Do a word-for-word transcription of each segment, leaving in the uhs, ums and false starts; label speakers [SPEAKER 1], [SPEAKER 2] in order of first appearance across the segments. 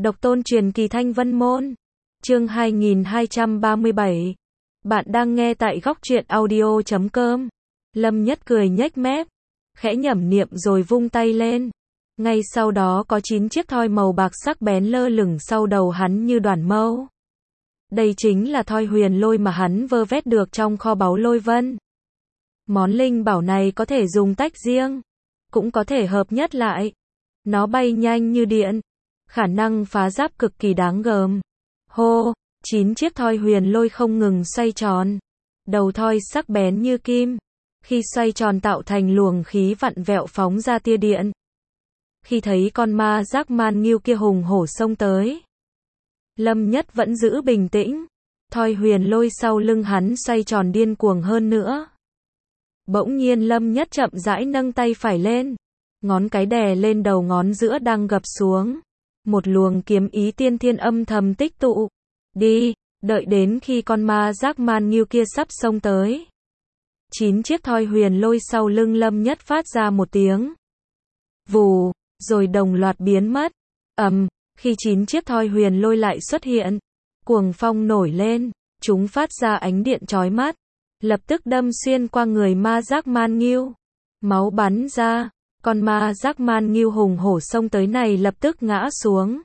[SPEAKER 1] Độc tôn truyền kỳ Thanh Vân Môn. Chương hai nghìn hai trăm ba mươi bảy. Bạn đang nghe tại góc truyện audio chấm com. Lâm Nhất cười nhếch mép, khẽ nhẩm niệm rồi vung tay lên. Ngay sau đó có chín chiếc thoi màu bạc sắc bén lơ lửng sau đầu hắn như đoàn mâu. Đây chính là thoi huyền lôi mà hắn vơ vét được trong kho báu lôi vân. Món linh bảo này có thể dùng tách riêng, cũng có thể hợp nhất lại. Nó bay nhanh như điện, khả năng phá giáp cực kỳ đáng gờm. Hô, chín chiếc thoi huyền lôi không ngừng xoay tròn. Đầu thoi sắc bén như kim, khi xoay tròn tạo thành luồng khí vặn vẹo phóng ra tia điện. Khi thấy con ma giác man nghiêu kia hùng hổ xông tới, Lâm Nhất vẫn giữ bình tĩnh. Thoi huyền lôi sau lưng hắn xoay tròn điên cuồng hơn nữa. Bỗng nhiên Lâm Nhất chậm rãi nâng tay phải lên, ngón cái đè lên đầu ngón giữa đang gập xuống. Một luồng kiếm ý tiên thiên âm thầm tích tụ. Đi, đợi đến khi con ma giác man nghiêu kia sắp xông tới. Chín chiếc thoi huyền lôi sau lưng Lâm Nhất phát ra một tiếng vù, rồi đồng loạt biến mất. Ầm, khi chín chiếc thoi huyền lôi lại xuất hiện, cuồng phong nổi lên, chúng phát ra ánh điện chói mắt, lập tức đâm xuyên qua người ma giác man nghiêu. Máu bắn ra, con ma giác man nghiêu hùng hổ xông tới này lập tức ngã xuống.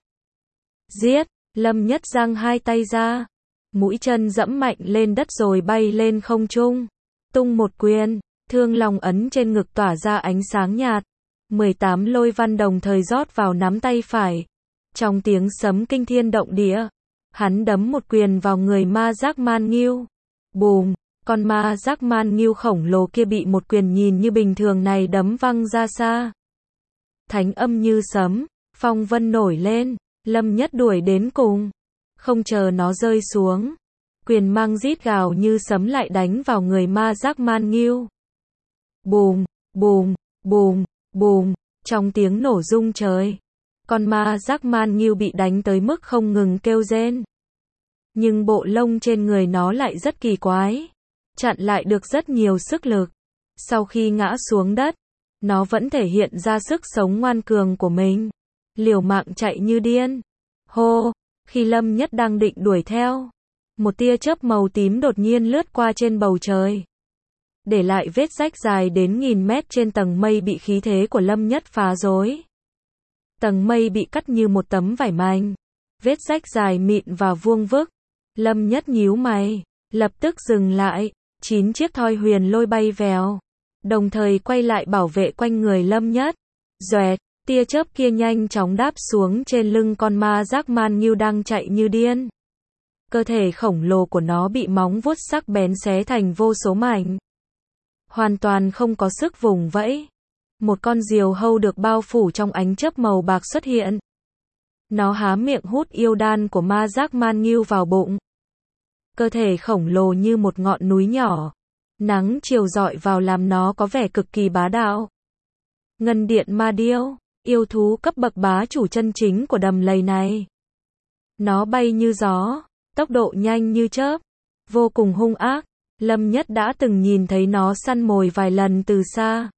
[SPEAKER 1] Giết, Lâm Nhất giang hai tay ra, mũi chân dẫm mạnh lên đất rồi bay lên không trung, tung một quyền, thương lòng ấn trên ngực tỏa ra ánh sáng nhạt. mười tám lôi văn đồng thời rót vào nắm tay phải. Trong tiếng sấm kinh thiên động địa, hắn đấm một quyền vào người ma giác man nghiêu. Bùm, con ma giác man nghiêu khổng lồ kia bị một quyền nhìn như bình thường này đấm văng ra xa. Thánh âm như sấm, phong vân nổi lên, Lâm Nhất đuổi đến cùng, không chờ nó rơi xuống, quyền mang rít gào như sấm lại đánh vào người ma giác man nghiêu. Bùm, bùm, bùm, bùm, trong tiếng nổ rung trời, con ma giác man nghiêu bị đánh tới mức không ngừng kêu rên. Nhưng bộ lông trên người nó lại rất kỳ quái, chặn lại được rất nhiều sức lực. Sau khi ngã xuống đất, nó vẫn thể hiện ra sức sống ngoan cường của mình, liều mạng chạy như điên. Hô, khi Lâm Nhất đang định đuổi theo, một tia chớp màu tím đột nhiên lướt qua trên bầu trời, để lại vết rách dài đến nghìn mét trên tầng mây bị khí thế của Lâm Nhất phá rối. Tầng mây bị cắt như một tấm vải mảnh, vết rách dài mịn và vuông vức. Lâm Nhất nhíu mày, lập tức dừng lại. Chín chiếc thoi huyền lôi bay vèo, đồng thời quay lại bảo vệ quanh người Lâm Nhất. Doẹt, tia chớp kia nhanh chóng đáp xuống trên lưng con ma giác man nghiêu đang chạy như điên. Cơ thể khổng lồ của nó bị móng vuốt sắc bén xé thành vô số mảnh, hoàn toàn không có sức vùng vẫy. Một con diều hâu được bao phủ trong ánh chớp màu bạc xuất hiện. Nó há miệng hút yêu đan của ma giác man nghiêu vào bụng. Cơ thể khổng lồ như một ngọn núi nhỏ, nắng chiều rọi vào làm nó có vẻ cực kỳ bá đạo. Ngân điện ma điêu, yêu thú cấp bậc bá chủ chân chính của đầm lầy này. Nó bay như gió, tốc độ nhanh như chớp, vô cùng hung ác. Lâm Nhất đã từng nhìn thấy nó săn mồi vài lần từ xa.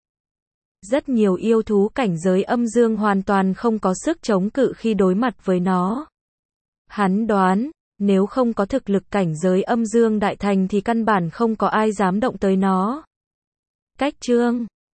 [SPEAKER 1] Rất nhiều yêu thú cảnh giới âm dương hoàn toàn không có sức chống cự khi đối mặt với nó. Hắn đoán, nếu không có thực lực cảnh giới âm dương đại thành thì căn bản không có ai dám động tới nó. Cách chương